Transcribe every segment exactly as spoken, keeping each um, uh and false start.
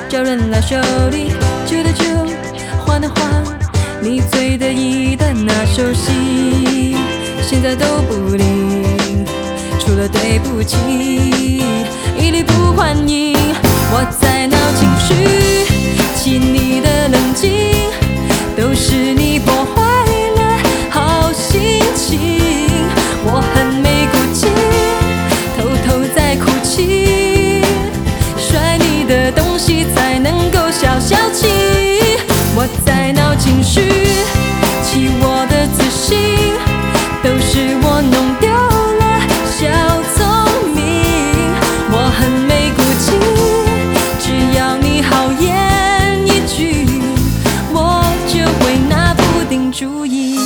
叫人来修理，旧的旧，换的换，你最得意的那首戏，现在都不灵，除了对不起，一律不欢迎。我在闹情绪，气你的冷静，都是你破坏了好心情。我很没骨气，偷偷在哭泣，摔你的东西才能够消消气。我在闹情绪，气我的自信，都是我弄丢了小聪明。我很没骨气，只要你好言一句，我就会拿不定主意。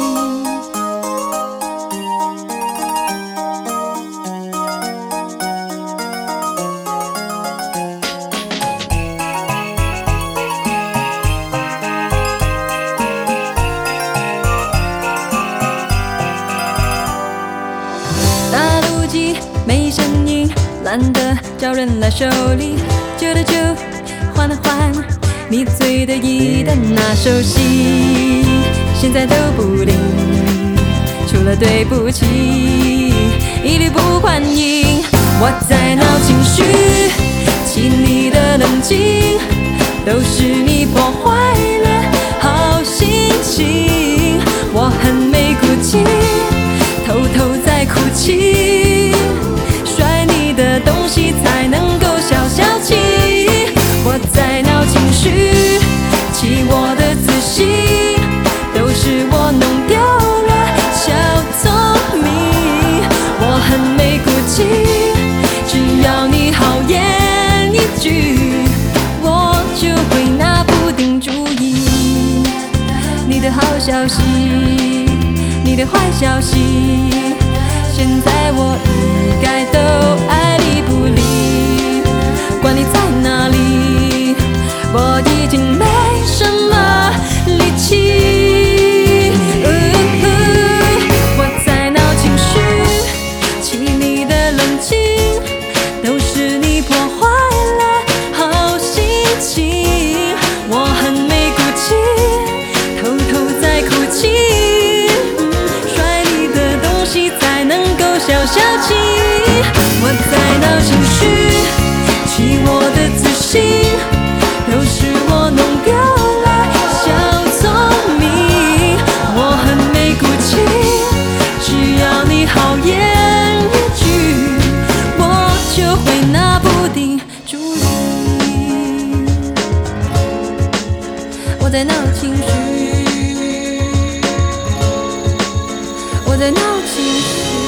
打路机没声音，懒得叫人来修理，旧的旧，换的换，你最得意的那首戏，现在都不灵，除了对不起，一律不欢迎。我在闹情绪，气你的冷静，都是你破坏了好心情。我很没骨气，偷偷在哭泣，摔你的东西才能够消消气。我在闹情绪，气我的自信，都是我弄丢了小聪明。我很没骨气，只要你好言一句，我就会拿不定主意。你的好消息，你的坏消息，现在我一概都爱理不理，管你在哪里，我已经没什么力气。呃呃、我在闹情绪，气你的冷静，都是你破坏了好心情。我很没骨气，偷偷在哭泣，摔你的东西才能够消消气。我在闹情绪，气我的自信，都是我弄丢了小聪明。我很没骨气，只要你好言一句，我就会拿不定主意。我在闹情绪，我在闹情绪。